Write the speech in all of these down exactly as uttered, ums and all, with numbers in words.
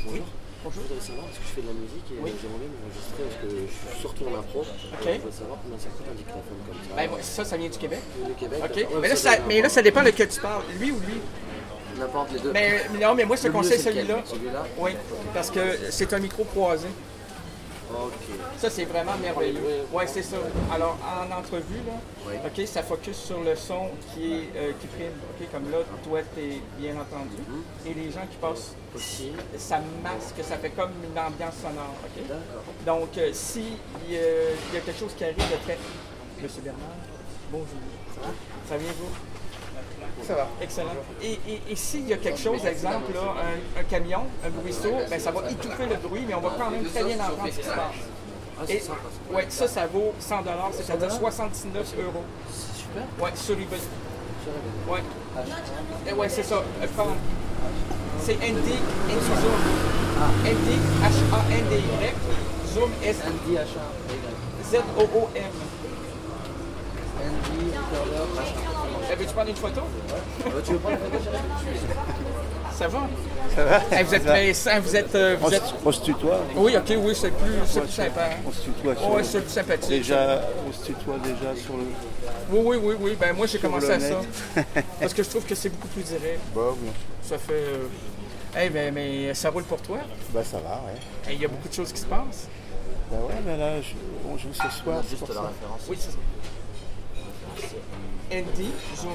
Bonjour. Bonjour. Je voudrais savoir, parce que je fais de la musique et Oui. j'aimerais bien m'enregistrer parce que je suis surtout en impro. Ok. Je voudrais savoir combien ça coûte un dictaphone comme ça. Ben, ouais, ça, ça vient du Québec. Le Québec. OK. d'accord. Ouais, mais, là, ça ça, vient mais là, ça dépend lequel tu parles. Lui ou lui? N'importe les deux. Mais, non, mais moi, je te Le mieux, conseille c'est lequel? celui-là. Celui-là? Oui, parce que c'est un micro croisé. Ok. Ça, c'est vraiment merveilleux. Oui, oui. Oui, c'est ça. Alors, en entrevue, là, Oui. OK, ça focus sur le son qui, est, euh, qui prime. OK, comme là, toi, t'es bien entendu. Mhm. Et les gens qui passent, Aussi. ça masque, ça fait comme une ambiance sonore. OK? D'accord. Donc, euh, si il euh, y a quelque chose qui arrive de très... Monsieur Bernard, bonjour. Ça vient, vous? Ça va. Excellent. Et, et, et s'il y a quelque chose, exemple, là, un, un camion, un bruit sourd, ben, ça va étouffer le bruit, mais on va quand même très bien entendre ce qui se passe. Ah, c'est Et, sympa ça. ouais, ça, ça vaut cent dollars, c'est-à-dire soixante-dix-neuf euros. C'est super. Ouais, sur eBay. Sur la Ouais. Et ouais, c'est ça. Euh, prends- C'est N D, N D Zoom. N D, H A N D Y, Zoom, S N D H A. Z O O M. N D Recorder H A. Eh, veux-tu prendre une photo? Euh, Tu veux prendre la photo? Ça va? Ça va? Eh, vous êtes pressant, vous êtes... euh, On vous se, êtes... on se tutoie. Oui, ok, oui, c'est plus, c'est plus sympa. hein. On se tutoie. Oh, ouais, c'est plus sympathique. Déjà, on se tutoie déjà sur le. Oui, oui, oui, oui. Ben moi, j'ai commencé le à ça. net. Parce que je trouve que c'est beaucoup plus direct. Bon, bien sûr. Ça fait... euh, Eh ben, mais ça roule pour toi. Bah ça va, ouais. Eh, il y a beaucoup de choses qui se passent. Bah ouais, mais là, je- on joue ce On soir. a c'est juste pour la ça. référence. Oui, c'est ça. N D, Zoom.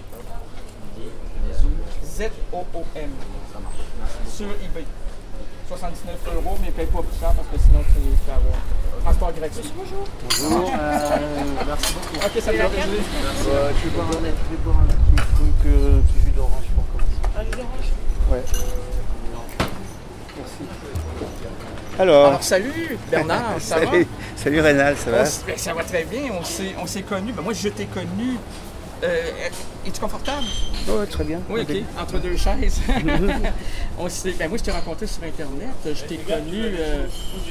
Z O O M. Ça marche. Sur eBay. soixante-dix-neuf euros, mais paye pas plus cher parce que sinon, tu peux avoir. Transport gratuit. Bonjour. Bonjour. Euh, merci beaucoup. Ok, ça me fait plaisir. Ouais, tu veux boire un, tu veux boire un petit truc, euh, petit jus d'orange pour commencer. Ah, je dérange. Ouais. Merci. Alors, Alors, salut Bernard, ça va? salut, salut Rénal, ça On va? s- ben, ça va très bien, on s'est, on s'est connus. Ben, moi, je t'ai connu. Euh, es-tu confortable? Ouais, très bien. Oui, ok. Entre deux chaises. on s'est, ben, moi, je t'ai rencontré sur Internet. Je t'ai connu. euh,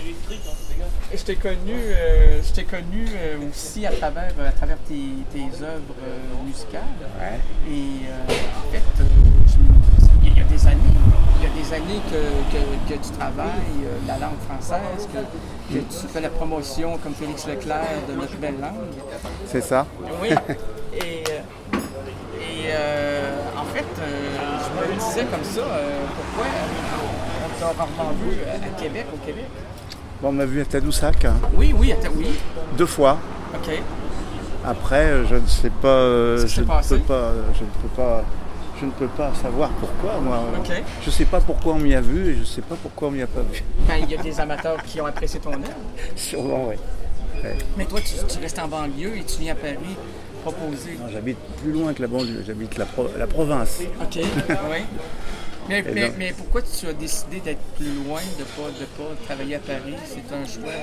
je t'ai connu, euh, je t'ai connu euh, aussi à travers, à travers tes, tes œuvres euh, musicales. Ouais. Et euh, en fait, euh, je- il y a des années, il y a des années que, que, que tu travailles euh, la langue française, que, que tu fais la promotion comme Félix Leclerc de notre belle langue. C'est ça. Oui. Et, euh, et euh, en fait, euh, je me disais comme ça, euh, pourquoi euh, on t'a rarement vu à Québec, au Québec? Bon, on m'a vu à Tadoussac, hein, Oui, oui, attends, oui. deux fois. OK. Après, euh, je ne sais pas, euh, Ce qui je s'est ne passé. peux pas, euh, je ne peux pas, je ne peux pas savoir pourquoi. Moi, OK. je ne sais pas pourquoi on m'y a vu et je ne sais pas pourquoi on m'y a pas vu. Ben, il y a des amateurs qui ont apprécié ton œuvre. Sûrement, oui. Mais toi, tu, tu restes en banlieue et tu viens à Paris proposer. Non, j'habite plus loin que la banlieue. J'habite la, pro- la province. OK, oui. Mais, Eh mais, ben. mais pourquoi tu as décidé d'être plus loin, de ne pas, de pas travailler à Paris? C'est un choix.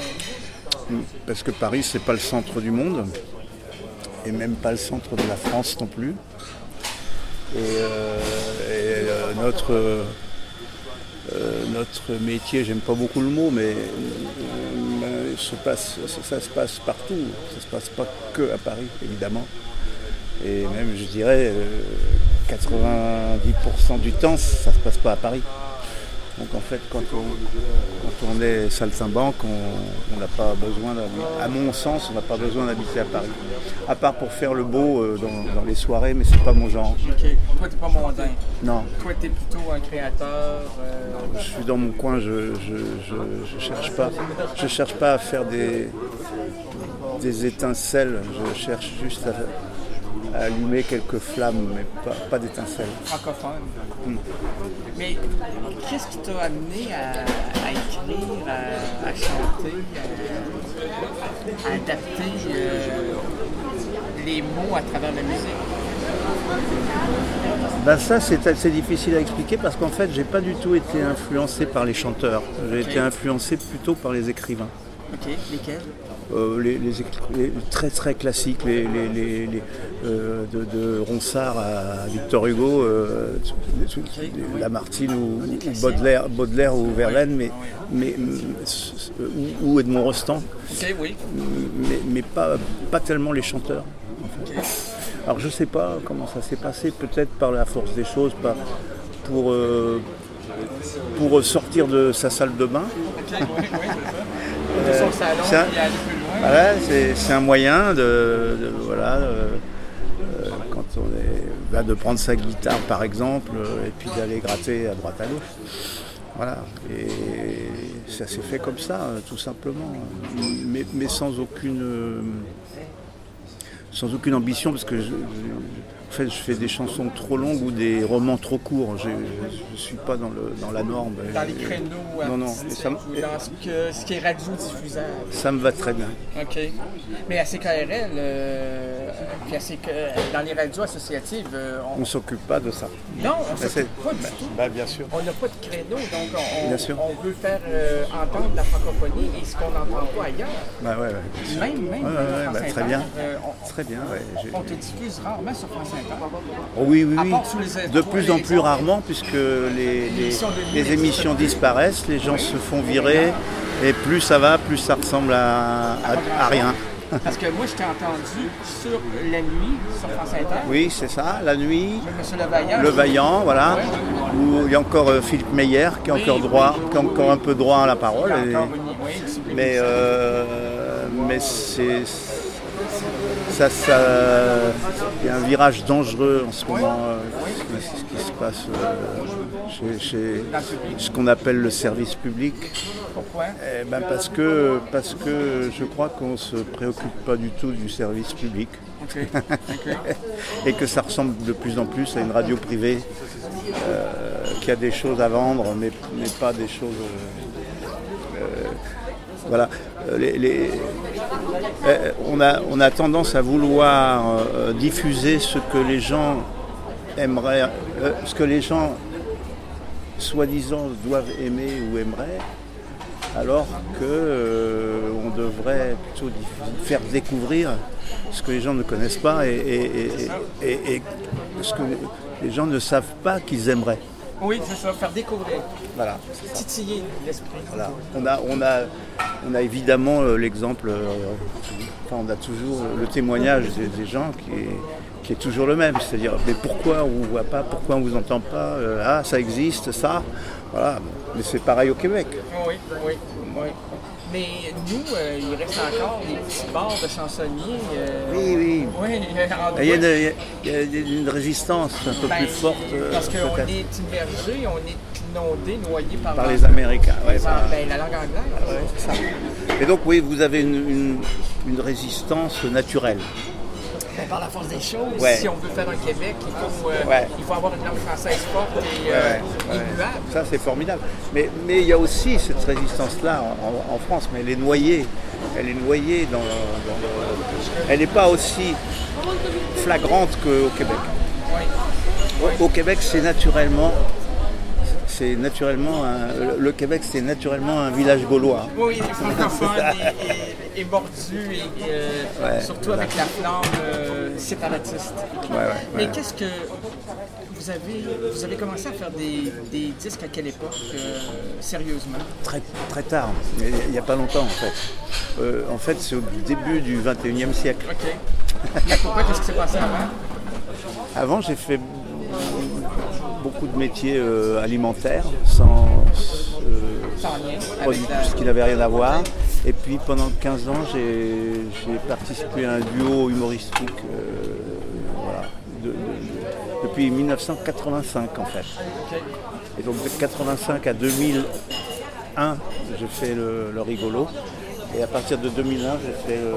Parce que Paris, c'est pas le centre du monde et même pas le centre de la France non plus. Et, euh, et, euh, notre euh, euh, notre métier, j'aime pas beaucoup le mot, mais euh, se passe, ça, ça se passe partout. Ça se passe pas que à Paris, évidemment. Et même, je dirais, euh, quatre-vingt-dix pour cent du temps, ça se passe pas à Paris. Donc en fait, quand on, quand on est saltimbanque, on on n'a pas besoin d'habiter. À mon sens, on n'a pas besoin d'habiter à Paris. À part pour faire le beau euh, dans, dans les soirées, mais c'est pas mon genre. OK. Toi, t'es pas mondain. Non, Toi, t'es plutôt un créateur. euh, je suis dans mon coin, je je, je, je cherche pas. Je cherche pas à faire des, des étincelles, je cherche juste à, à allumer quelques flammes, mais pas, pas d'étincelles. francophone. Mais qu'est-ce qui t'a amené à, à écrire, à, à chanter, à, à adapter euh, les mots à travers la musique? Ben ça c'est assez difficile à expliquer parce qu'en fait j'ai pas du tout été influencé par les chanteurs, j'ai Ok. été influencé plutôt par les écrivains. OK. Lesquels? Euh, les, les écri- les très très classiques, les, les, les- les, euh, de, de Ronsard à Victor Hugo, euh, tout- tout- Lamartine ou, ou Baudelaire, Baudelaire ou Verlaine, mais, mais, ou, ou Edmond Rostand, OK, oui. mais, mais pas, pas tellement les chanteurs. en fait. Alors je sais pas comment ça s'est passé, peut-être par la force des choses, par, pour, euh, pour sortir de sa salle de bain. Ok, oui, oui, c'est ça. De son salon, c'est un, puis aller plus loin. voilà, c'est, c'est un moyen de, de voilà, euh, euh, quand on est, bah, de prendre sa guitare par exemple, euh, et puis d'aller gratter à droite à gauche. Voilà, et ça s'est fait comme ça, tout simplement, mais, mais sans aucune, euh, sans aucune ambition, parce que je, je, en fait, je fais des chansons trop longues ou des romans trop courts. Je ne suis pas dans, le, dans la norme. Dans les créneaux non, non, artistiques ça, ou dans ce, que, ce qui est radiodiffusable. Ça me va très bien. OK. Mais à C K R L, euh, puis à C K, dans les radios associatives, euh, on ne s'occupe pas de ça. Non, on ne bah, s'occupe pas du bah, tout. Bah, bien sûr. On n'a pas de créneau, donc on, bien sûr. on veut faire euh, entendre la francophonie et ce qu'on n'entend pas ailleurs. Bah, ouais, ouais, même, même, ouais, ouais, France bah, Inter, très bien. Euh, on, très bien, ouais. J'ai... On te diffuse rarement sur France Inter. Oh, oui, oui, oui. Les, de plus en plus rarement, puisque les, les, les émissions disparaissent, les gens oui. se font virer, et plus ça va, plus ça ressemble à, à, à rien. Parce que moi, je t'ai entendu sur La Nuit, sur France Inter. Oui, c'est ça, La Nuit. Monsieur Le Vaillant. Le Vaillant, voilà. Ouais. Où il y a encore euh, Philippe Meyer, qui a oui, encore droit, oui, oui, qui a encore un peu droit à la parole. Et... Oui, mais euh, mais c'est... Ça, ça, il y a un virage dangereux en ce moment, euh, ce qui se passe euh, chez, chez ce qu'on appelle le service public. Pourquoi ? Eh ben parce que, parce que je crois qu'on ne se préoccupe pas du tout du service public. Okay. Okay. Et que ça ressemble de plus en plus à une radio privée euh, qui a des choses à vendre, mais, mais pas des choses... Euh, euh, voilà. Les, les, euh, on, a, on a tendance à vouloir euh, diffuser ce que les gens aimeraient, euh, ce que les gens soi-disant doivent aimer ou aimeraient, alors qu'on euh, devrait plutôt diffuser, faire découvrir ce que les gens ne connaissent pas et, et, et, et, et ce que les gens ne savent pas qu'ils aimeraient. Oui, c'est ça, faire découvrir. Voilà. Titiller l'esprit. Voilà. On a, on a, on a évidemment euh, l'exemple, euh, enfin, on a toujours le témoignage des, des gens qui est, qui est toujours le même. C'est-à-dire, mais pourquoi on ne vous voit pas, pourquoi on ne vous entend pas, euh, ah, ça existe, ça. Voilà. Mais c'est pareil au Québec. Oui, oui, oui. Mais nous, euh, il reste encore des petits bars de chansonniers. Euh, oui, oui. oui il, y a une, il y a une résistance un peu ben, plus forte. Parce qu'on est immergé, on est inondé, noyé par, par les Américains. Ouais, par, ben, la langue anglaise. Ouais, c'est ça. Et donc, oui, vous avez une, une, une résistance naturelle. Ben, par la force des choses, ouais. si on veut faire un Québec, il faut, euh, ouais. il faut avoir une langue française forte et ouais, euh, ouais. immuable. Ça, c'est formidable. Mais, mais il y a aussi cette résistance-là en, en France, mais elle est noyée. Elle est noyée dans, dans le... Elle n'est pas aussi flagrante qu'au Québec. Oui. Au, au Québec, c'est naturellement... C'est naturellement un, le Québec, c'est naturellement un village gaulois. Oui, francophone et, et, et mordu, et, euh, ouais, surtout voilà. Avec la flamme euh, séparatiste. Ouais, ouais, Mais ouais. qu'est-ce que vous avez, vous avez commencé à faire des, des disques à quelle époque, euh, sérieusement? Très, très tard, il n'y a pas longtemps en fait. Euh, en fait, c'est au début du vingt et unième siècle. Ok. Mais pourquoi, qu'est-ce qui s'est passé avant? Avant, j'ai fait beaucoup de métiers euh, alimentaires, sans, euh, sans lien, produits, la... ce qui n'avait rien à voir. Et puis pendant quinze ans, j'ai, j'ai participé à un duo humoristique euh, voilà, de, de, de, depuis dix-neuf cent quatre-vingt-cinq en fait. Okay. Et donc de quatre-vingt-cinq à deux mille un, je fais le, le rigolo. Et à partir de deux mille un, j'ai fait le,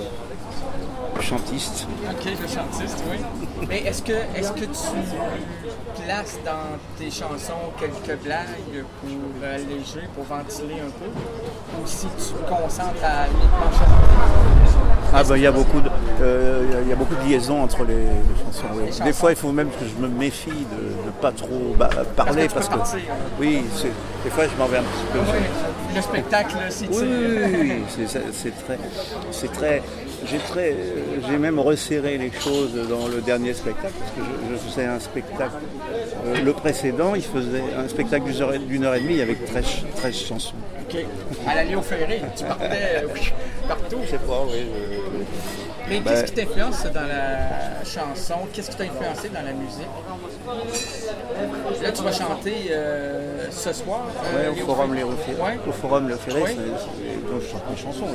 le chantiste. Ok, le chantiste, oui. Mais est-ce que, est-ce que tu places dans tes chansons quelques blagues pour alléger, pour ventiler un peu? Ou si tu te concentres à uniquement chanter? Ah ben il y a beaucoup de, euh, y a beaucoup de liaisons entre les, les chansons. Oui. Les Des fois il faut même que je me méfie de ne pas trop bah, parler parce que, parce que oui, c'est, des fois je m'en vais un petit peu. Oui, le spectacle c'est oui, oui, oui, c'est, c'est, c'est très, c'est très, j'ai très, j'ai même resserré les choses dans le dernier spectacle parce que je, je faisais un spectacle. Euh, le précédent, il faisait un spectacle d'une heure, d'une heure et demie avec treize chansons. Ok. À la Léo Ferré, tu partais euh, partout. Je sais pas, oui. Je... Mais ben... qu'est-ce qui t'influence dans la chanson? Qu'est-ce qui t'a influencé dans la musique? Là, tu vas chanter euh, ce soir. Euh, ouais, au Forum Léo Ferré. Ouais. Au Forum Léo Ferré, Ouais. donc je chante mes chansons.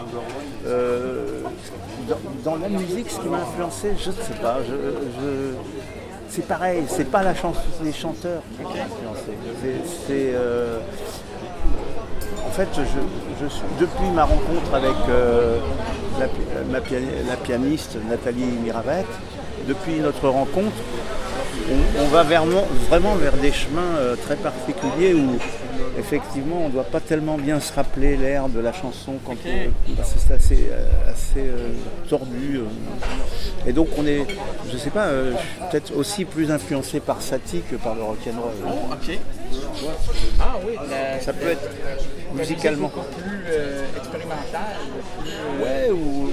Euh, dans, dans la musique, ce qui m'a influencé, je ne sais pas. Je, je, c'est pareil, c'est pas la chanson, les chanteurs qui m'ont influencé. C'est, c'est, euh, en fait, je, je suis, depuis ma rencontre avec euh, la, ma, la pianiste Nathalie Miravette, depuis notre rencontre, on, on va vers, vraiment vers des chemins euh, très particuliers où effectivement on ne doit pas tellement bien se rappeler l'air de la chanson quand okay. euh, c'est assez, euh, assez euh, tordu. Euh. Et donc on est, je sais pas, euh, je suis peut-être aussi plus influencé par Satie que par le rock'n'roll. Oh, ok. Ah oui, la, ça peut être la musicalement beaucoup plus euh, expérimentale. Plus, euh, ouais, ou,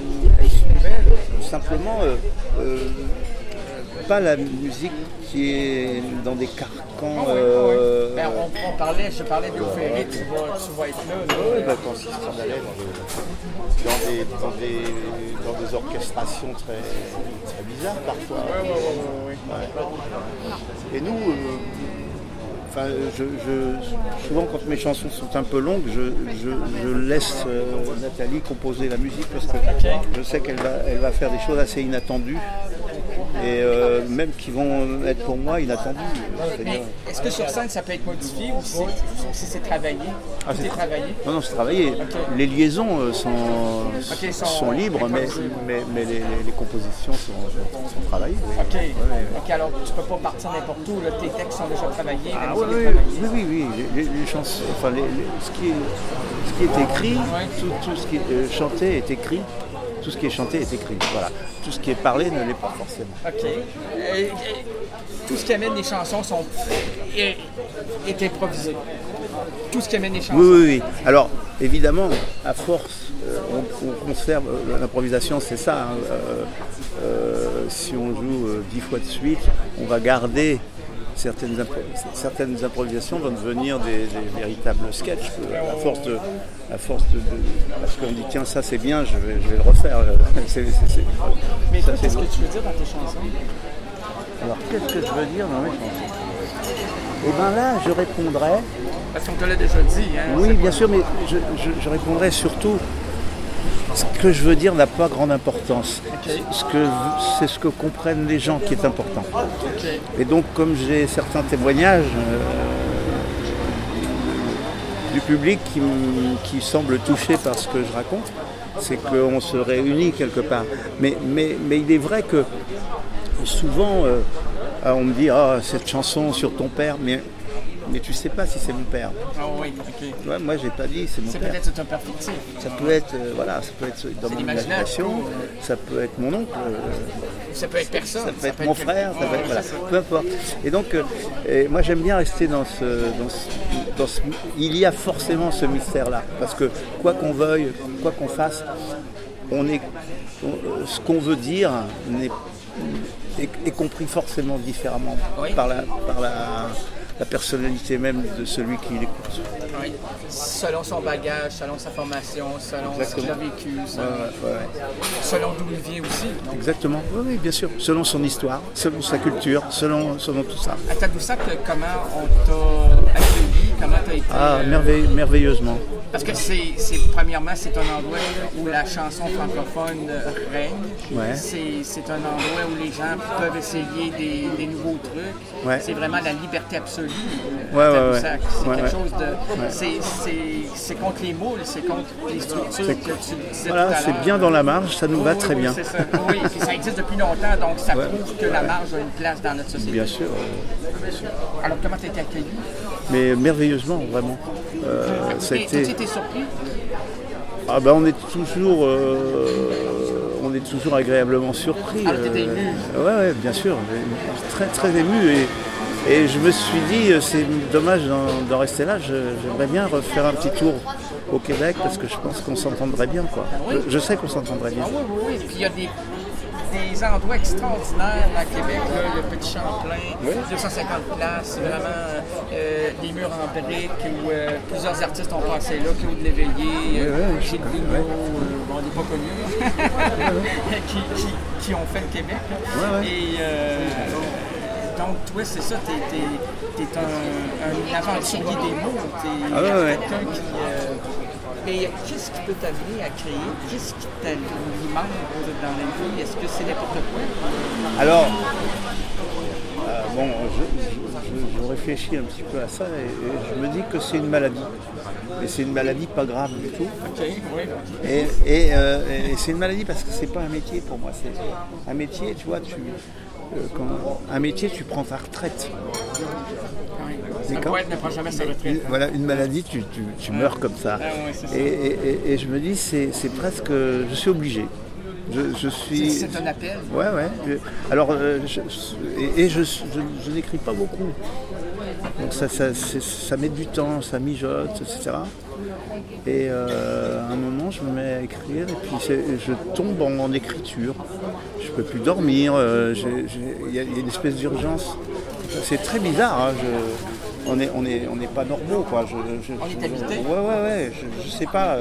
ou, ou simplement euh, euh, pas la musique qui est dans des carcans. Oh, oui, euh, oui. Ben, on, on parlait, je parlais de Ferré, tu vas, tu vas être là. là oui, ben, quand si on allait dans des, dans, des, dans des orchestrations très, très bizarres parfois. Oui, oui, oui. oui. Ouais. Et nous, euh, enfin, je, je, souvent quand mes chansons sont un peu longues, je, je, je laisse euh, Nathalie composer la musique parce que okay. je sais qu'elle va, elle va faire des choses assez inattendues. Et euh, même qui vont être pour moi inattendus. Mais est-ce que sur scène ça peut être modifié ou si c'est, c'est travaillé? Ah, c'est travaillé? Non, non, c'est travaillé. Okay. Les liaisons sont, okay, sont, sont libres, mais, mais, mais les, les compositions sont, sont travaillées. Ok, ouais, ouais. Okay, alors tu peux pas partir n'importe où, là, tes textes sont déjà travaillés. Ah, oui, oui, oui, oui, oui, les, les chansons, enfin, les, les, ce, qui est, ce qui est écrit, ouais. tout, tout ce qui est euh, chanté est écrit. Tout ce qui est chanté est écrit, voilà. Tout ce qui est parlé ne l'est pas forcément. OK. Euh, tout ce qui amène les chansons sont, est, est improvisé. Tout ce qui amène les chansons. Oui, oui, oui. Alors, évidemment, à force, euh, on, on conserve, euh, l'improvisation, c'est ça. Hein, euh, euh, si on joue euh, dix fois de suite, on va garder certaines, impro- certaines improvisations vont devenir des, des véritables sketchs. À force de... À force de, de parce qu'on dit tiens ça c'est bien, je vais, je vais le refaire. C'est, c'est, c'est, Mais ça, qu'est-ce que tu veux dire dans tes chansons? Alors qu'est-ce que je veux dire dans mes chansons? Et bien là je répondrais. Parce qu'on te l'a déjà dit. Hein, oui bien sûr, mais je, je, je répondrais surtout ce que je veux dire n'a pas grande importance. Okay. Ce que, c'est ce que comprennent les gens qui est important. Okay. Et donc comme j'ai certains témoignages. Euh, du public qui, qui semble touché par ce que je raconte, c'est qu'on se réunit quelque part. Mais, mais, mais il est vrai que souvent, euh, on me dit ah, « cette chanson sur ton père », mais, mais tu sais pas si c'est mon père. Oh oui, ok. Ouais, moi, j'ai pas dit c'est mon c'est père. C'est peut-être un père fictif. Ça peut être, euh, voilà, ça peut être dans c'est mon imagination, ça peut être mon oncle. Euh, ça peut être personne. Ça peut ça être peut mon être frère, ça peut être, voilà, peu importe. Et donc, euh, et moi, j'aime bien rester dans ce, dans ce, dans ce... Il y a forcément ce mystère-là, parce que quoi qu'on veuille, quoi qu'on fasse, on est, on, ce qu'on veut dire n'est, est, est compris forcément différemment oui. par la... Par la la personnalité même de celui qui l'écoute. Oui. Selon son bagage, selon sa formation, selon Exactement. ce qu'il a vécu, selon, ouais, ouais, ouais. selon d'où il vient aussi. Donc. Exactement, oui, oui, bien sûr. Selon son histoire, selon sa culture, selon, selon tout ça. À Tadoussac, comment on t'a accueilli, comment t'as été... Ah, euh... merveille, merveilleusement. Parce que c'est, c'est, premièrement, c'est un endroit où la chanson francophone règne. Ouais. C'est, c'est un endroit où les gens peuvent essayer des, des nouveaux trucs. Ouais. C'est vraiment la liberté absolue. Ouais, ouais, ouais. C'est ouais, quelque ouais. chose de... Ouais. C'est, c'est, c'est contre les moules, c'est contre les structures c'est, que tu disais voilà, tout à c'est l'heure. bien dans la marge, ça nous oui, va oui, très oui, bien. C'est ça. Oui, puis ça existe depuis longtemps, donc ça ouais. prouve que ouais. la marge a une place dans notre société. Bien sûr. Euh, bien sûr. Alors, comment tu as été accueilli? Mais merveilleusement, vraiment. Euh, ça a été... Tu étais surpris? Ah ben on est toujours, euh, on est toujours agréablement surpris. Ah, euh, t'étais ému? Ouais, ouais, bien sûr, très très ému et, et je me suis dit c'est dommage d'en, d'en rester là. Je, j'aimerais bien refaire un petit tour au Québec parce que je pense qu'on s'entendrait bien quoi. Oui. Je, je sais qu'on s'entendrait bien. Ah oui, oui, oui. Puis il y a des des endroits extraordinaires à Québec, là, le Petit Champlain, oui. deux cent cinquante places, vraiment euh, des murs en briques où euh, plusieurs artistes ont passé là, Claude Léveillé, oui, euh, oui, Gilles Vigneault, oui. euh, bon, on n'est pas connus, qui, qui, qui ont fait le Québec. Oui, oui. Et euh, Donc, toi, c'est ça, t'es, t'es, t'es un, un aventurier des mots. T'es ah ouais, ouais. quelqu'un qui... Euh... Mais qu'est-ce qui peut t'amener à créer? Qu'est-ce qui t'alimente dans la vie? Est-ce que c'est n'importe quoi? Alors, euh, bon, je, je, je réfléchis un petit peu à ça et, et je me dis que c'est une maladie. Et c'est une maladie pas grave du tout. Ok, oui. Et, et, euh, et c'est une maladie parce que c'est pas un métier pour moi. C'est un métier, tu vois, tu, euh, quand, un métier, tu prends ta retraite. Oui. Un poète ne prend jamais sa retraite. Voilà, une maladie, tu, tu, tu ouais. meurs comme ça. Ah, ouais, c'est ça. Et, et, et je me dis, c'est, c'est presque, je suis obligé. Je, je suis. C'est, c'est un appel. Ouais, ouais. Je, alors, euh, je, et, et je, je, je n'écris pas beaucoup. Donc ça, ça, ça met du temps, ça mijote, et cetera. Et euh, à un moment, je me mets à écrire et puis je tombe en, en écriture. Je peux plus dormir. Euh, il y, y a une espèce d'urgence. C'est très bizarre. Hein, je, on n'est on est, on est pas normaux, quoi. Je, je, on est habité. Ouais, ouais, ouais. Je, je sais pas.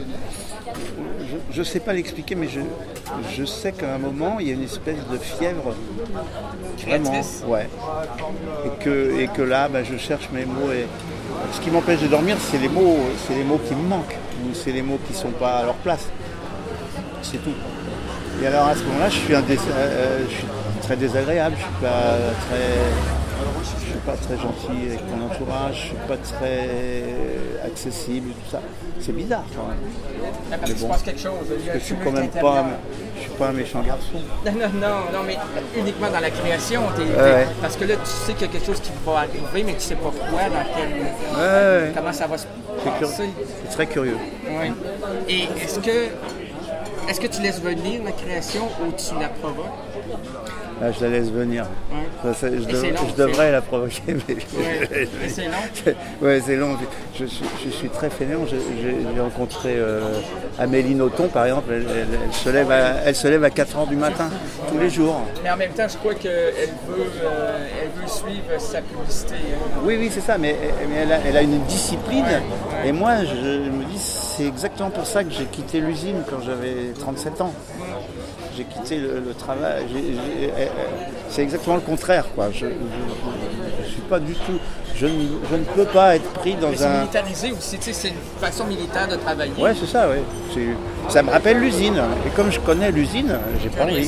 Je ne sais pas l'expliquer, mais je, je sais qu'à un moment, il y a une espèce de fièvre. Vraiment, ouais. Et que, et que là, bah, je cherche mes mots. Et ce qui m'empêche de dormir, c'est les mots, c'est les mots qui me manquent. Ou c'est les mots qui ne sont pas à leur place. C'est tout. Et alors à ce moment-là, je suis, un dés- euh, je suis très désagréable. Je ne suis pas très... Je suis pas très gentil avec mon entourage, je suis pas très accessible, tout ça. C'est bizarre quand même. Mais parce que bon, se passe quelque chose. Je suis quand même pas, je suis pas un méchant garçon. Non, non, non, non, mais uniquement dans la création. T'es, t'es, ouais. Parce que là, tu sais qu'il y a quelque chose qui va arriver, mais tu sais pas quoi, dans quel, ouais. comment ça va se passer. C'est, c'est très curieux. Oui. Et est-ce que, est-ce que tu laisses venir la création ou tu la provoques? Là, je la laisse venir. Ouais. Ça, ça, je, dev- long, je devrais c'est... la provoquer, mais... Ouais. Et c'est long? Ouais, c'est long. Je, je, je suis très fainéant. J'ai, j'ai rencontré euh, Amélie Nothomb, par exemple. Elle, elle, elle, se lève à, elle se lève à quatre heures du matin, tous les jours. Mais en même temps, je crois qu'elle veut, euh, elle veut suivre sa publicité. Hein. Oui, oui, c'est ça. Mais, mais elle, a, elle a une discipline. Ouais, ouais. Et moi, je, je me dis, c'est exactement pour ça que j'ai quitté l'usine quand j'avais trente-sept ans. Ouais. J'ai quitté le, le travail, j'ai, j'ai, c'est exactement le contraire, quoi. Je ne suis pas du tout, je ne, je ne peux pas être pris dans mais c'est un... C'est militarisé aussi, tu sais, c'est une façon militaire de travailler. Ouais, c'est ça, ouais. C'est, ça me rappelle l'usine, et comme je connais l'usine, j'ai pas envie.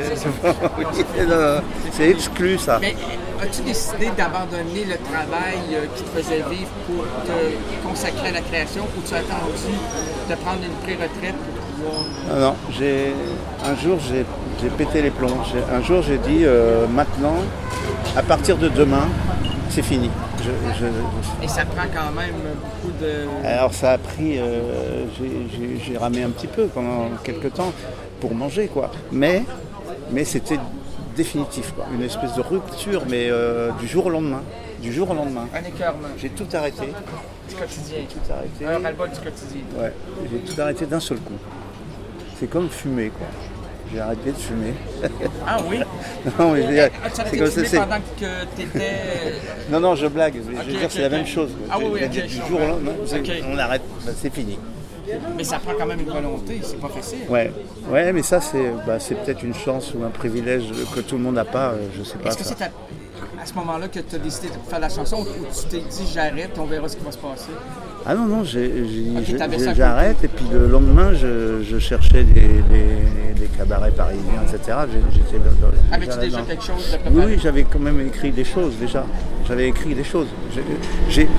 C'est exclu, ça. Mais as-tu décidé d'abandonner le travail qui te faisait vivre pour te consacrer à la création, ou tu as attendu de prendre une pré-retraite pour Non, non, j'ai, un jour j'ai, j'ai pété les plombs. J'ai, un jour j'ai dit euh, maintenant, à partir de demain, c'est fini. Je, je, je... Et ça prend quand même beaucoup de... Alors ça a pris, euh, j'ai, j'ai, j'ai ramé un petit peu pendant quelques temps pour manger, quoi. Mais, mais c'était définitif, quoi. Une espèce de rupture, mais euh, du jour au lendemain. Du jour au lendemain. Un écœurement. J'ai tout arrêté. Du quotidien. J'ai tout arrêté. Un ras-le-bol du quotidien. Ouais, j'ai tout arrêté d'un seul coup. C'est comme fumer, quoi. J'ai arrêté de fumer. Ah oui? Non, mais et, ah, tu as arrêté de fumer c'est... pendant que tu étais... Non, non, je blague. Je okay, veux dire, okay, c'est okay. la même chose. Ah oui, oui, ok. Du jour au lendemain, okay. on arrête, ben, c'est fini. Mais ça prend quand même une volonté, c'est pas facile. Ouais, ouais, mais ça, c'est, bah, c'est peut-être une chance ou un privilège que tout le monde n'a pas, je sais pas. Est-ce que ça. c'est à, à ce moment-là que tu as décidé de faire la chanson, ou tu t'es dit j'arrête, on verra ce qui va se passer? Ah non, non, j'ai, j'ai, okay, j'ai, j'arrête, et puis le lendemain, je, je cherchais des, des, des cabarets parisiens, et cetera. J'étais dans, dans, Avais-tu déjà, déjà quelque chose de préparé? Oui, oui, j'avais quand même écrit des choses déjà. J'avais écrit des choses. J'ai, j'ai,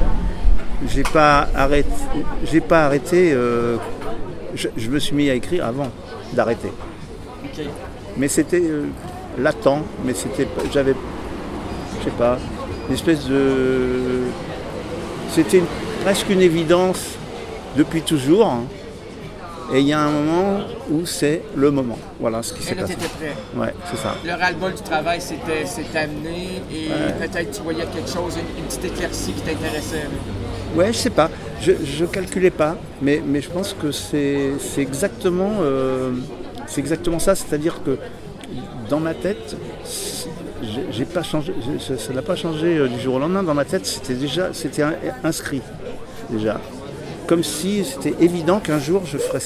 j'ai pas arrêté. J'ai pas arrêté. Euh, je, je me suis mis à écrire avant d'arrêter. Okay. Mais c'était euh, latent. Mais c'était, j'avais, je sais pas, une espèce de. C'était une, presque une évidence depuis toujours. Hein. Et il y a un moment où c'est le moment. Voilà ce qui s'est passé. Et là, tu étais prêt. Ouais, c'est ça. Le ras-le-bol du travail s'était, s'était amené et ouais. Peut-être tu voyais quelque chose, une, une petite éclaircie qui t'intéressait. Ouais, je sais pas. Je ne calculais pas, mais, mais je pense que c'est, c'est, exactement, euh, c'est exactement ça. C'est-à-dire que dans ma tête, j'ai, j'ai pas changé, j'ai, ça n'a pas changé euh, du jour au lendemain. Dans ma tête, c'était déjà c'était inscrit. Déjà. Comme si c'était évident qu'un jour je ferais ça.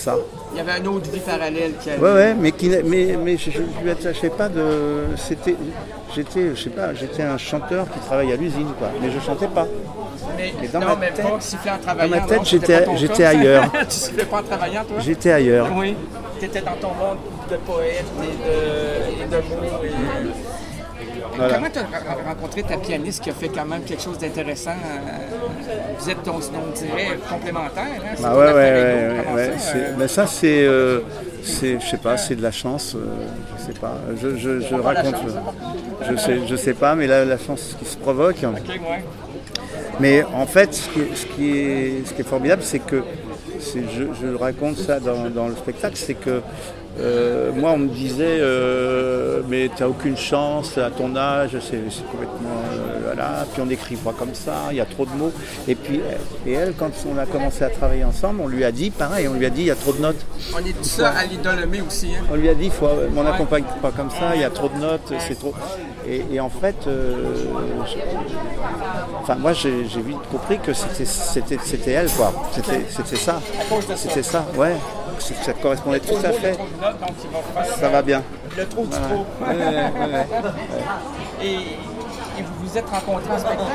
Il y avait une autre vie parallèle qui avait... Ouais, ouais, mais, qui, mais, mais je ne lui attachais pas de... C'était, j'étais, je sais pas, j'étais un chanteur qui travaillait à l'usine, quoi. Mais je chantais pas. Mais, mais dans non, ma mais tête, pas siffler en travaillant. dans ma tête, non, j'étais, pas j'étais cas. ailleurs. Tu sifflais pas en travaillant, toi? J'étais ailleurs. Oui. Tu étais dans ton monde de poète et de, et de mots. Et... Voilà. Comment tu as rencontré ta pianiste qui a fait quand même quelque chose d'intéressant? Vous êtes, on, on dirait, complémentaires. Hein? Bah ouais, ouais, ouais, ouais. Ça, c'est, ben ça c'est, euh, c'est, je sais pas, c'est de la chance. Euh, je sais pas. Je, je, je raconte. Je sais, je sais pas, mais la, la chance qui se provoque. Okay, ouais. Mais en fait, ce qui est, ce qui est, ce qui est formidable, c'est que c'est, je, je raconte ça dans, dans le spectacle, c'est que Euh, moi, on me disait, euh, mais tu n'as aucune chance à ton âge, c'est, c'est complètement... Euh, voilà. Puis on n'écrit pas comme ça, il y a trop de mots. Et puis, et elle, quand on a commencé à travailler ensemble, on lui a dit, pareil, on lui a dit, il y a trop de notes. On est dit ça à l'Idolomé aussi. Hein? On lui a dit, faut, on n'accompagne pas comme ça, il y a trop de notes, c'est trop... Et, et en fait, euh, je, enfin, moi, j'ai, j'ai vite compris que c'était, c'était, c'était elle, quoi. C'était, c'était ça. C'était ça, ouais. Ça correspondait tout à fait. Ça va bien. Le trop du trop. Ouais, ouais, ouais, ouais. Et, et vous vous êtes rencontrés en spectacle?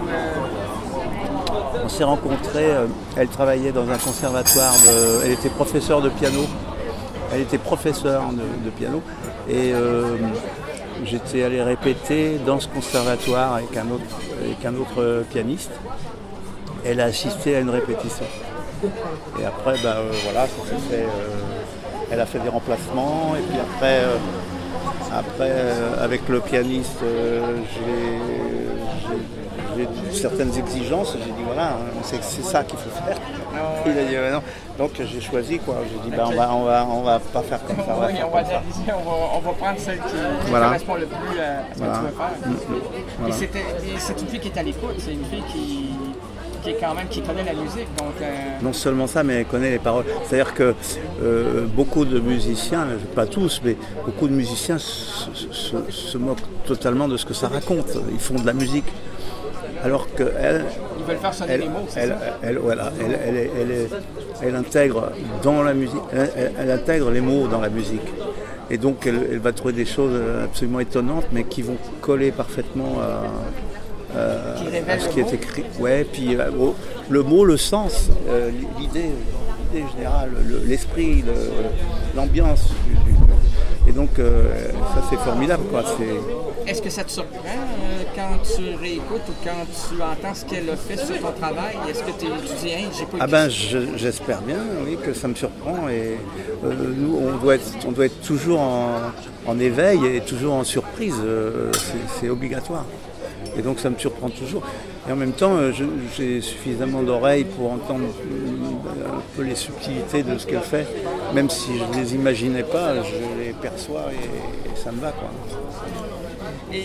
On s'est rencontrés, euh, elle travaillait dans un conservatoire, de, elle était professeure de piano. Elle était professeure de, de piano. Et euh, j'étais allé répéter dans ce conservatoire avec un autre, avec un autre pianiste. Elle a assisté à une répétition. Et après, ben, euh, voilà, ça s'est fait, euh, elle a fait des remplacements. Et puis après, euh, après euh, avec le pianiste, euh, j'ai, j'ai, j'ai certaines exigences. J'ai dit, voilà, c'est, c'est ça qu'il faut faire. Il a dit, ouais, non. Donc j'ai choisi, quoi. J'ai dit, ben, on va, on va, on va pas faire comme ça. On va, oui, faire on, va comme ça. on, va, on va prendre celle qui, qui voilà. correspond le plus à ce voilà. que tu veux faire. Mmh, voilà. Et, c'était, et c'est une fille qui est à l'écoute. C'est une fille qui... qui est quand même qui connaît la musique. Donc, euh... Non seulement ça, mais elle connaît les paroles. C'est-à-dire que euh, beaucoup de musiciens, pas tous, mais beaucoup de musiciens se, se, se moquent totalement de ce que ça raconte. Ils font de la musique. Alors qu'elle... Ils veulent faire sonner elle, les mots, c'est elle, ça? Elle, voilà, elle, elle, elle, elle, elle, elle intègre dans la musique, elle, elle intègre les mots dans la musique. Et donc elle, elle va trouver des choses absolument étonnantes, mais qui vont coller parfaitement à... Euh, à ce qui est écrit. Ouais, puis euh, oh, le mot, le sens, euh, l'idée, l'idée générale, le, l'esprit, le, l'ambiance. Du, du, et donc euh, ça c'est formidable, quoi. C'est... Est-ce que ça te surprend euh, quand tu réécoutes ou quand tu entends ce qu'elle a fait sur ton travail? Est-ce que tu dis, hein, j'ai pas Ah ben je, j'espère bien, oui, que ça me surprend. Et euh, nous, on doit être, on doit être toujours en, en éveil et toujours en surprise. Euh, c'est, c'est obligatoire. Et donc ça me surprend toujours. Et en même temps, je, j'ai suffisamment d'oreilles pour entendre un peu les subtilités de ce qu'elle fait. Même si je ne les imaginais pas, je les perçois et, et ça me va, quoi. Et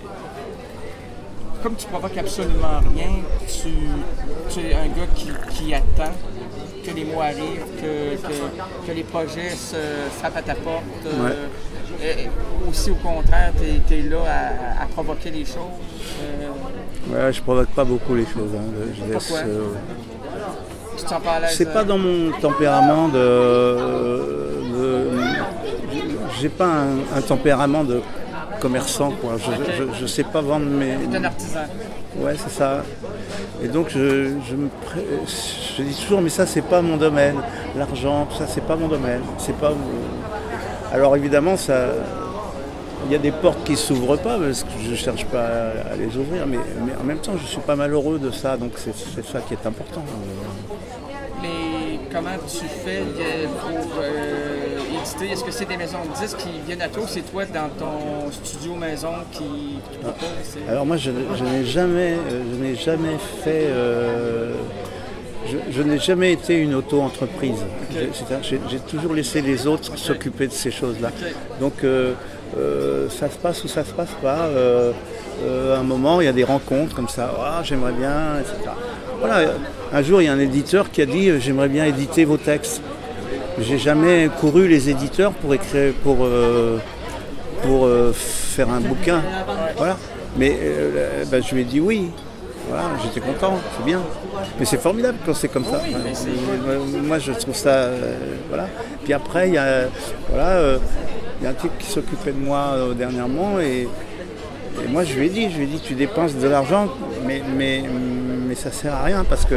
comme tu provoques absolument rien, tu, tu es un gars qui, qui attend que les mots arrivent, que, que, que les projets se frappent à ta porte. Ouais. Et aussi au contraire, tu es là à, à provoquer les choses. Euh... Ouais, je provoque pas beaucoup les choses. Hein. Je laisse, Pourquoi? Euh... Tu t'en parles à l'aise, C'est pas dans mon tempérament de. de... J'ai pas un, un tempérament de commerçant, quoi. Je, okay. je, je sais pas vendre mes. Tu es un artisan. Ouais, c'est ça. Et donc je, je me pré... je dis toujours, mais ça c'est pas mon domaine. L'argent, ça c'est pas mon domaine. C'est pas. Alors évidemment, ça, il y a des portes qui ne s'ouvrent pas parce que je ne cherche pas à, à les ouvrir, mais, mais en même temps, je ne suis pas malheureux de ça, donc c'est, c'est ça qui est important. Mais comment tu fais pour euh, éditer? Est-ce que c'est des maisons de disques qui viennent à toi ou c'est toi dans ton studio maison qui, qui propose? C'est... Alors moi, je, je n'ai jamais, je n'ai jamais fait... Euh, Je, je n'ai jamais été une auto-entreprise. Okay. J'ai, j'ai toujours laissé les autres okay. s'occuper de ces choses-là. Okay. Donc euh, euh, ça se passe ou ça se passe pas. Euh, euh, à un moment, il y a des rencontres comme ça. Oh, j'aimerais bien, et cetera. Voilà. Un jour, il y a un éditeur qui a dit « J'aimerais bien éditer vos textes ». J'ai jamais couru les éditeurs pour écrire, pour, euh, pour euh, faire un bouquin. Voilà. Mais euh, ben, je lui ai dit oui. Voilà, j'étais content, c'est bien. mais c'est formidable quand c'est comme ça. Oui, mais c'est... Moi, moi, je trouve ça, euh, voilà. Puis après, il y a, voilà, euh, il y a un type qui s'occupait de moi euh, dernièrement et, et moi, je lui ai dit, je lui ai dit, tu dépenses de l'argent, mais, mais, mais ça sert à rien parce que,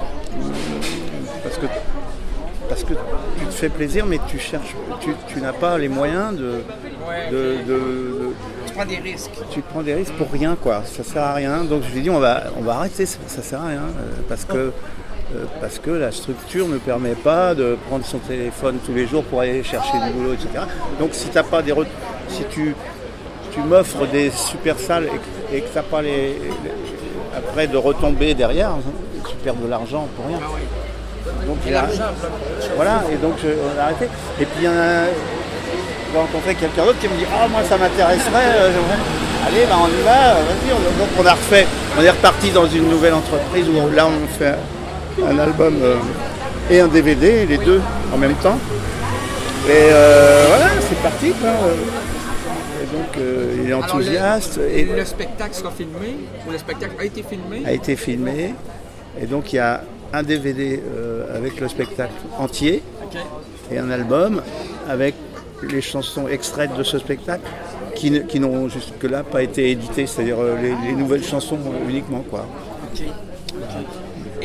parce que, parce que tu te fais plaisir, mais tu cherches, tu, tu n'as pas les moyens de, Ouais, de, ok. de, de Tu prends des risques. tu prends des risques pour rien, quoi. Ça sert à rien. Donc je lui ai dit on va, on va arrêter, ça, ça sert à rien. euh, parce, que, euh, parce que la structure ne permet pas de prendre son téléphone tous les jours pour aller chercher du boulot, et cetera. Donc si t'as pas des re- si tu, tu m'offres des super salles et, que- et que tu n'as pas les, les- après de retomber derrière, tu perds de l'argent pour rien. Ah oui. Donc Et j'ai ar- l'argent, voilà, et donc je, on a arrêté. Et puis il y en a j'ai rencontré quelqu'un d'autre qui me dit ah moi ça m'intéresserait, euh, j'aimerais. Allez bah on y va, vas-y, on, donc on a refait, on est reparti dans une nouvelle entreprise où là on fait un album euh, et un D V D, les deux en même temps. Et euh, voilà, c'est parti quoi. Et donc euh, il est Alors, enthousiaste le, et le spectacle sera filmé, ou le spectacle a été filmé. a été filmé. Et donc il y a un D V D euh, avec le spectacle entier OK. et un album avec les chansons extraites de ce spectacle qui, ne- qui n'ont jusque-là pas été éditées, c'est-à-dire euh, les, les nouvelles chansons uniquement, quoi. OK. OK.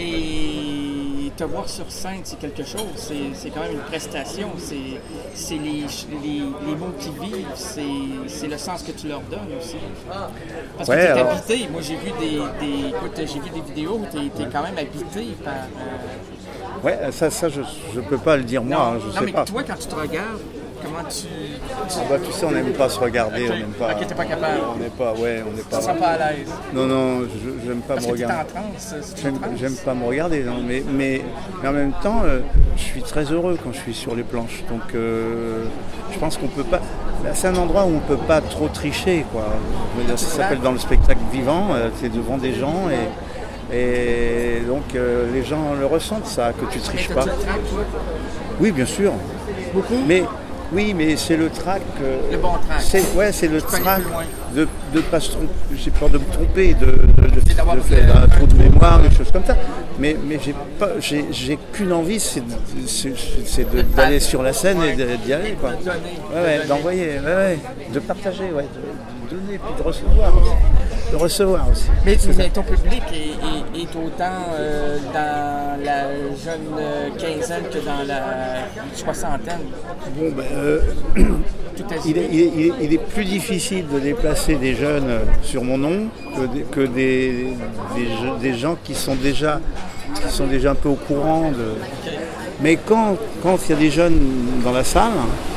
Et te voir sur scène, c'est quelque chose. C'est, c'est quand même une prestation. C'est, c'est les, les, les mots qui vivent. C'est, c'est le sens que tu leur donnes aussi. Parce que Ouais, tu es alors- habité. Moi, j'ai vu des, des, écoute, j'ai vu des vidéos où tu es quand même habité par... euh, Ouais, ça, ça je ne peux pas le dire moi, hein, je non, sais mais pas. toi, quand tu te regardes, comment tu... Ah bah, tu sais, on n'aime pas se regarder, Ok. on n'aime pas... Ok, t'es pas capable. On n'est pas, ouais, on n'est Tu pas... te sens pas à l'aise. Non, non, je j'aime pas Parce me que tu es en regarder. transe. c'est J'aime, une transe. j'aime pas me regarder, non, mais, mais, mais en même temps, euh, je suis très heureux quand je suis sur les planches. Donc, euh, je pense qu'on peut pas. Là, c'est un endroit où on peut pas trop tricher, quoi. Je veux dire, ça s'appelle dans le spectacle vivant. euh, c'est devant des gens et, et donc euh, les gens le ressentent, ça, que tu Mais triches t'as-tu pas. le trac, toi? Oui, bien sûr. Beaucoup? Mais oui, mais c'est le trac. euh, Le bon trac. C'est, ouais, c'est le Tu peux aller trac plus loin. de ne pas se tromper. J'ai peur de me tromper, de, de, de, C'est d'avoir de faire le- un trou de un mémoire, des choses comme ça. Mais, mais j'ai pas, j'ai, j'ai qu'une envie, c'est, de- c'est, c'est de- d'aller sur la scène et de- d'y aller, quoi. De donner. Ouais, de ouais, donner. d'envoyer, ouais, ouais, de partager, ouais, de, de donner, puis de recevoir aussi. De recevoir aussi. Mais, C'est ça. mais ton public est, est, est autant euh, dans la jeune euh, quinzaine que dans la soixantaine. Bon, ben, euh, Tout il, est, azimut. il, est, il est- il est plus difficile de déplacer des jeunes sur mon nom que des, que des, des, je- des gens qui sont déjà qui sont déjà un peu au courant de. Mais quand quand il y a des jeunes dans la salle,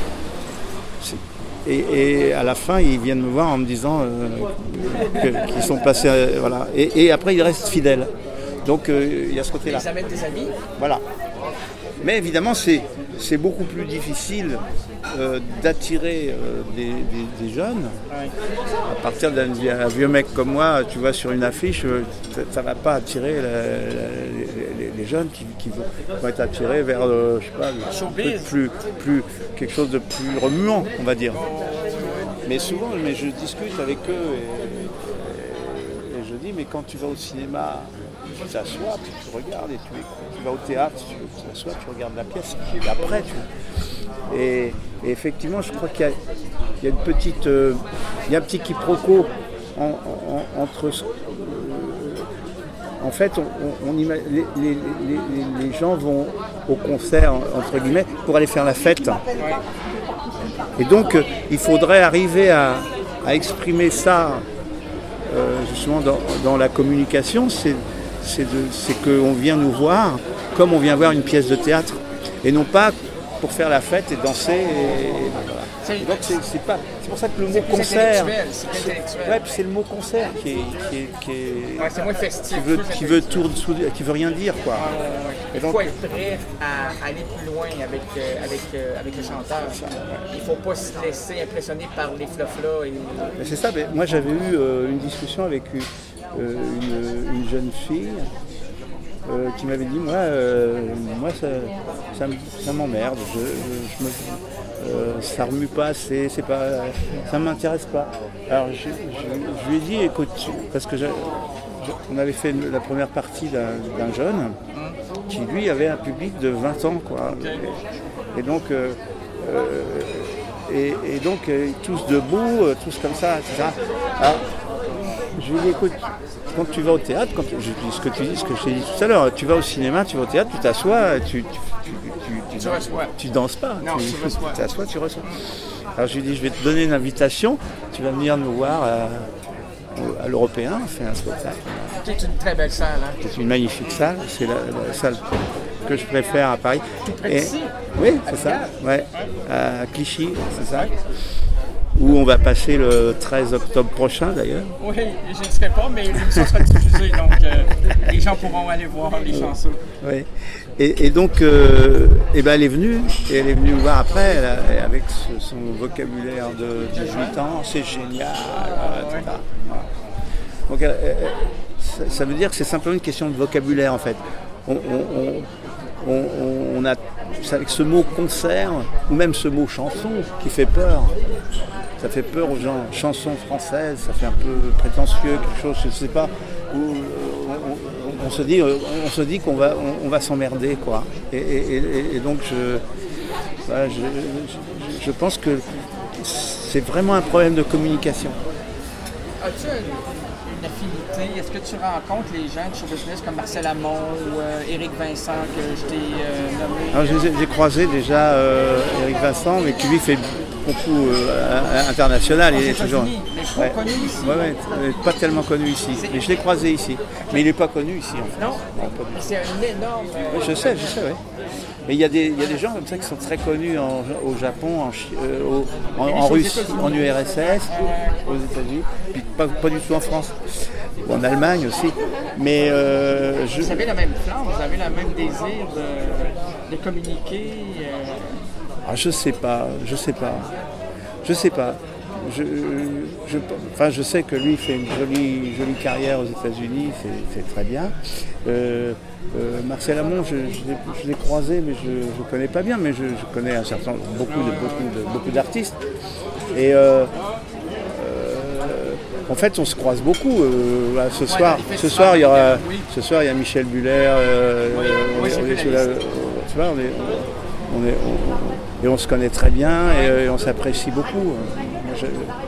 c'est- et, et à la fin ils viennent me voir en me disant euh, que- qu'ils sont passés, euh, voilà. Et, et après ils restent fidèles. Donc euh, il y a ce côté-là. Ils amènent des amis. Voilà. Mais évidemment, c'est, c'est beaucoup plus difficile euh, d'attirer euh, des, des- des jeunes. Ouais. À partir d'un vie- un vieux mec comme moi, tu vois, sur une affiche, euh, ça ne va pas attirer la- la- les, les- les jeunes qui, qui vont, vont être attirés vers, euh, je sais pas, le- Showbiz. plus, plus, quelque chose de plus remuant, on va dire. Mais souvent, mais je discute avec eux et, et- et je dis, mais quand tu vas au cinéma, tu t'assois, puis tu regardes, et tu, tu vas au théâtre, tu tu t'assois, tu regardes la pièce, et après tu... Et, et effectivement, je crois qu'il y a, il y a une petite... euh, il y a un petit quiproquo en- en- entre... ce- euh, en fait, on, on- on ima- les, les- les- les- les gens vont au concert, entre guillemets, pour aller faire la fête. Et donc, euh, il faudrait arriver à, à exprimer ça, euh, justement, dans, dans la communication, c'est, c'est, de, c'est qu'on vient nous voir comme on vient voir une pièce de théâtre, et non pas pour faire la fête et danser. Et, voilà. C'est- Et donc, c'est, c'est, pas, c'est pour ça que le mot C'est plus concert... intellectuel, c'est plus intellectuel. Ouais, puis c'est le mot concert qui est... Qui est, qui est- Ouais, c'est moins festif. qui veut, plus qui veut intellectuel. tourner, qui veut rien dire, quoi. Ouais, ouais, ouais. Et Il donc- faut être prêt à aller plus loin avec, euh, avec, euh, avec le chanteur. Il ne faut pas se laisser impressionner par les floflas. Et... Mais c'est ça, mais moi j'avais eu euh, une discussion avec une, euh, une, une jeune fille euh, qui m'avait dit, moi, euh, moi ça, ça, m- ça m'emmerde, je, je, je me, euh, ça remue pas assez, c'est pas, ça m'intéresse pas. Alors je, je- je lui ai dit, écoute, tu- parce que j'ai- on avait fait la première partie d'un, d'un jeune qui lui avait un public de vingt ans, quoi. Et, et donc, euh, euh, et, et donc euh, tous debout, euh, tous comme ça, et cetera. Alors, je lui dis, écoute, quand tu vas au théâtre, quand tu, je dis ce que tu dis, ce que je t'ai dit tout à l'heure, tu vas au cinéma, tu vas au théâtre, tu t'assois, tu, tu, tu, tu, tu, Tu reçois. tu danses pas, Non, tu, tu reçois. tu t'assois, tu reçois. Alors je lui dis, je vais te donner une invitation, tu vas venir nous voir à, à l'Européen, on fait un spectacle. C'est une très belle salle. Hein? C'est une magnifique salle, c'est la, la salle que je préfère à Paris. Tout près Et, d'ici? oui, c'est ça, ouais, à Clichy, c'est ça. Où on va passer le treize octobre prochain d'ailleurs. Oui, je ne serai pas, mais l'émission sera diffusée, donc euh, les gens pourront aller voir les chansons. Oui. Et, et donc, euh, et ben elle est venue, et elle est venue nous voir après, elle a, avec ce, son vocabulaire de dix-huit ans, c'est génial, et cetera. Voilà. Donc, elle, elle, ça, ça veut dire que c'est simplement une question de vocabulaire en fait. On, on, on, on, on a, avec ce mot concert, ou même ce mot chanson, qui fait peur. Ça fait peur aux gens. Chanson française, ça fait un peu prétentieux, quelque chose, je ne sais pas. Où, on, on, on se dit, on se dit qu'on va, on, on va s'emmerder, quoi. Et, et, et donc, je, voilà, je, je, je pense que c'est vraiment un problème de communication. As-tu une, une affinité? Est-ce que tu rencontres les gens de show business comme Marcel Amont ou euh, Éric Vincent que je t'ai euh, nommé? Alors, j'ai, j'ai croisé déjà euh, Éric Vincent, mais qui lui fait beaucoup euh, international. Il est toujours. Mais pas ouais. connu ici. Ouais, ouais, pas tellement connu ici. C'est... Mais je l'ai croisé ici. Mais il n'est pas connu ici en fait. Non, non pas c'est un énorme. Euh... Oui, je sais, je sais, oui. Mais il y, a des, il y a des gens comme ça qui sont très connus en, au Japon, en, euh, au, en, en Russie, en U R S S, aux États-Unis, puis pas, pas du tout en France. Ou en Allemagne aussi. Mais euh, je... Vous avez la même flamme, vous avez le même désir de, de communiquer. Euh... Ah, je sais pas, je sais pas, je sais pas. Je, je, enfin, je sais que lui fait une jolie, jolie carrière aux États-Unis, c'est, c'est très bien. Euh, euh, Marcel Amont, je, je, l'ai, je l'ai croisé, mais je ne connais pas bien, mais je, je connais un certain beaucoup de beaucoup de beaucoup d'artistes. Et euh, euh, en fait, on se croise beaucoup. Euh, là, ce soir, ce soir, il y aura, ce soir, il y a Michel Buller. Euh, oui, on, oui, on, est, est sur la, tu vois, on est, on est, on, et on se connaît très bien et, et on s'apprécie beaucoup. Je,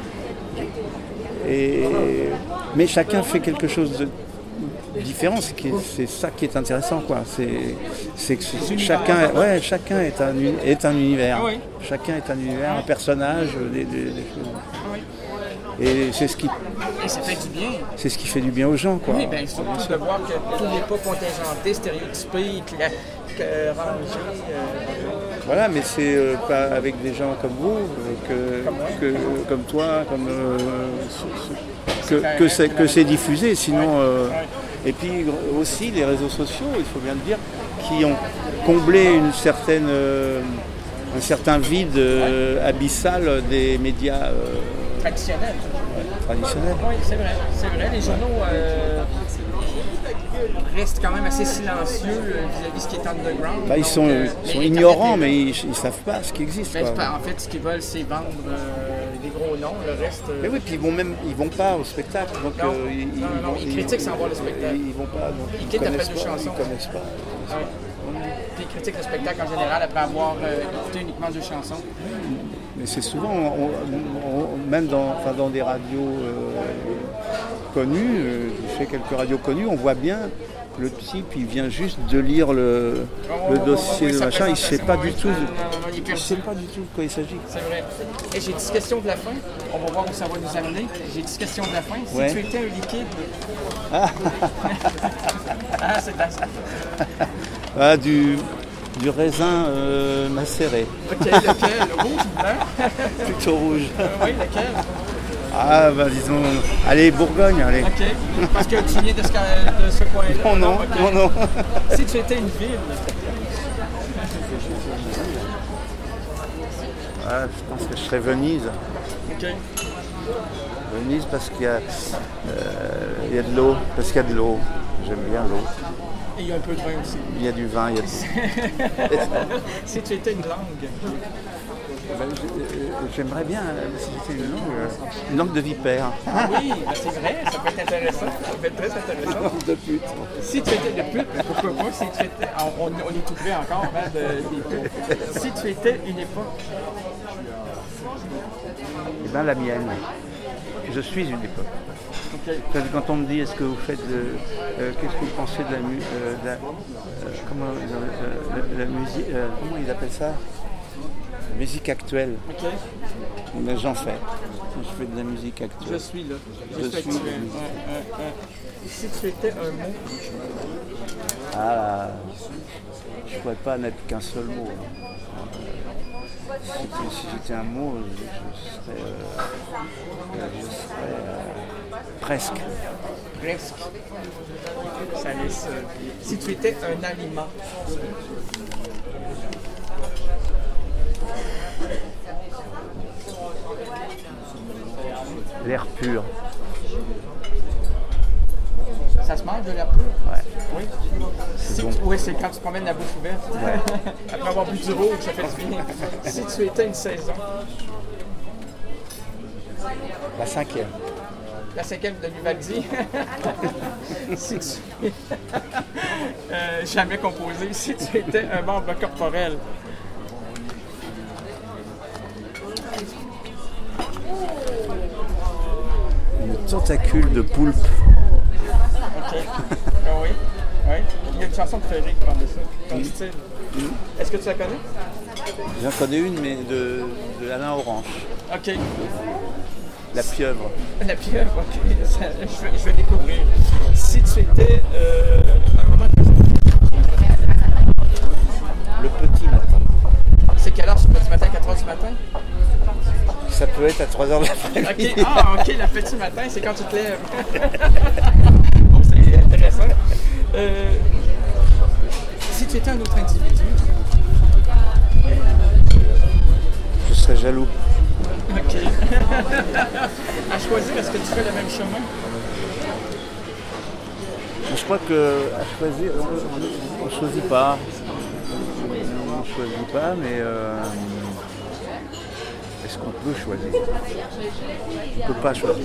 et, mais chacun fait quelque chose de différent, c'est, c'est ça qui est intéressant, quoi. C'est, c'est que c'est, chacun, ouais, chacun est un, est un univers. Oui. Chacun est un univers, un personnage, des, des, des choses. Oui. Et c'est ce qui. Et ça fait du bien. C'est ce qui fait du bien aux gens, quoi. Oui, bien surtout de voir que tout n'est pas contingenté, stéréotypé, que rangé. Euh... Voilà, mais c'est euh, pas avec des gens comme vous, que, comme, que, comme toi, comme euh, ce, ce, que, que, c'est, que c'est diffusé. Sinon, euh, et puis aussi les réseaux sociaux, il faut bien le dire, qui ont comblé une certaine, euh, un certain vide euh, abyssal des médias euh, traditionnels. Ouais, traditionnels. Oui, c'est vrai, c'est vrai. Les journaux euh, restent quand même assez silencieux euh, vis-à-vis de ce qui est underground. Bah, ils sont, euh, ils sont ignorants, mais ils ne savent pas ce qui existe. Ben, en fait, ce qu'ils veulent, c'est vendre euh, des gros noms. Le reste. Euh... Mais oui, puis ils vont même, ils vont pas au spectacle. Donc, non, euh, ils, non, non, ils, ils critiquent ils, sans voir le spectacle. Ils, ils vont pas. Donc, ils, ils quittent après deux pas, chansons. Ils connaissent pas. Ils ouais. Puis ils critiquent le spectacle en général après avoir euh, écouté uniquement deux chansons. Mais c'est souvent, on, on, on, même dans, enfin, dans des radios euh, connues, euh, je fais quelques radios connues, on voit bien le type, il vient juste de lire le, oh, le dossier oui, de machin, il ne sait pas du tout. Non, non, non, il ne sait pas du tout de quoi il s'agit. C'est vrai. Et j'ai dix questions de la fin. On va voir où ça va nous amener. J'ai dix questions de la fin. Si ouais. tu étais un liquide. Ah, ah c'est pas ça. Ah, du. Du raisin euh, macéré. Ok, lequel? Le rouge ou blanc? Plutôt rouge. Euh, oui, lequel? Ah, bah disons. Allez, Bourgogne, allez. Ok. Parce que tu viens de ce, de ce coin-là. Non, non, okay. non, non. Si tu étais une ville. Ah, je pense que je serais Venise. Ok. Venise parce qu'il y a, euh, il y a de l'eau. Parce qu'il y a de l'eau. J'aime bien l'eau. Et il y a un peu de vin aussi. Il y a du vin, il y a du... Si tu étais une langue. Ben, j'aimerais bien, si c'était une langue, une langue de vipère. Ah oui, ben c'est vrai, ça peut être intéressant. Ça peut être très intéressant. De pute. Si tu étais de pute, pourquoi pas, si tu étais. On, on est tout près encore, hein, de, des putes. Si tu étais une époque. Eh bien, la mienne. Je suis une époque. Okay. Quand on me dit est-ce que vous faites de. Euh, Qu'est-ce que vous pensez de la, mu, euh, de la, euh, comment, euh, la, la musique. Euh, comment ils appellent ça? La musique actuelle. Ok. Ben, j'en fais. Je fais de la musique actuelle. Je suis là. Je, Je suis suis. actuel. Ouais, ouais, ouais. Si tu étais un mot. Ah là, je ne pourrais pas n'être qu'un seul mot. Si, si j'étais un mot, je, je serais, euh, je serais euh, presque. Presque. Ça laisse. Euh, si tu étais un aliment. L'air pur. Ça se mange de l'air pur? Ouais. Oui. C'est Si bon. tu, oui, c'est quand tu promènes la bouche ouverte. Ouais. Après avoir bu du rouge, ça fait du bien. Si tu étais une saison. La cinquième. La cinquième de Vivaldi. Si tu euh, jamais composé. Si tu étais un membre corporel. Une tentacule de poulpe. Ok. Ah oui. Oui. Il y a une chanson de Frédéric qui parle de ça. Ton Mm. style. Mm. Est-ce que tu la connais? J'en connais une, mais de, de Alain Orange. Ok. La pieuvre. La pieuvre, ok. Ça, je, vais, je vais découvrir. Si tu étais euh, un moment de... Le petit matin. C'est quelle heure ce petit matin? quatre heures du matin? Ça peut être à trois heures de l'après-midi. Ok. Ah, ok, le petit matin, c'est quand tu te lèves. Bon, c'est intéressant. Euh, si tu étais un autre individu, Je serais jaloux. ok. À choisir, est-ce que tu fais le même chemin? Je crois que à choisir, on ne choisit pas. On ne choisit pas, mais euh, est-ce qu'on peut choisir? On ne peut pas choisir.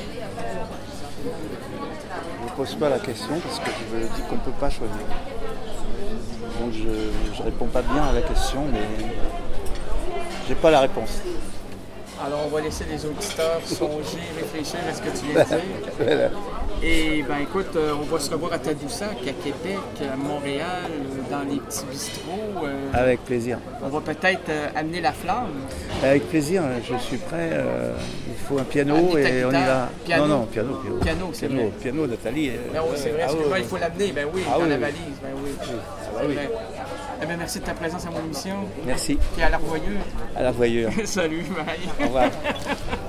Je ne pose pas la question parce que je me dis qu'on ne peut pas choisir. Donc je ne réponds pas bien à la question, mais j'ai pas la réponse. Alors, on va laisser les auditeurs songer, réfléchir à ce que tu viens de dire. Voilà. Et ben écoute, euh, on va se revoir à Tadoussac, à Québec, à Montréal, euh, dans les petits bistrots. euh, Avec plaisir. On va peut-être euh, amener la flamme. Avec plaisir, je suis prêt. euh, il faut un piano Amener ta et on y guitare. va. Piano. Non, non, piano. Piano, Piano, c'est piano, vrai. piano, Nathalie. euh, Ben oui, c'est vrai, ah excuse-moi, oui, il faut l'amener. Ben oui, Ah dans oui, la oui. valise. Ben oui. Ah bah C'est oui. vrai. Eh ben, merci de ta présence à mon émission. Merci. Puis à la revoyure. À la voyure. Salut, bye. Au revoir.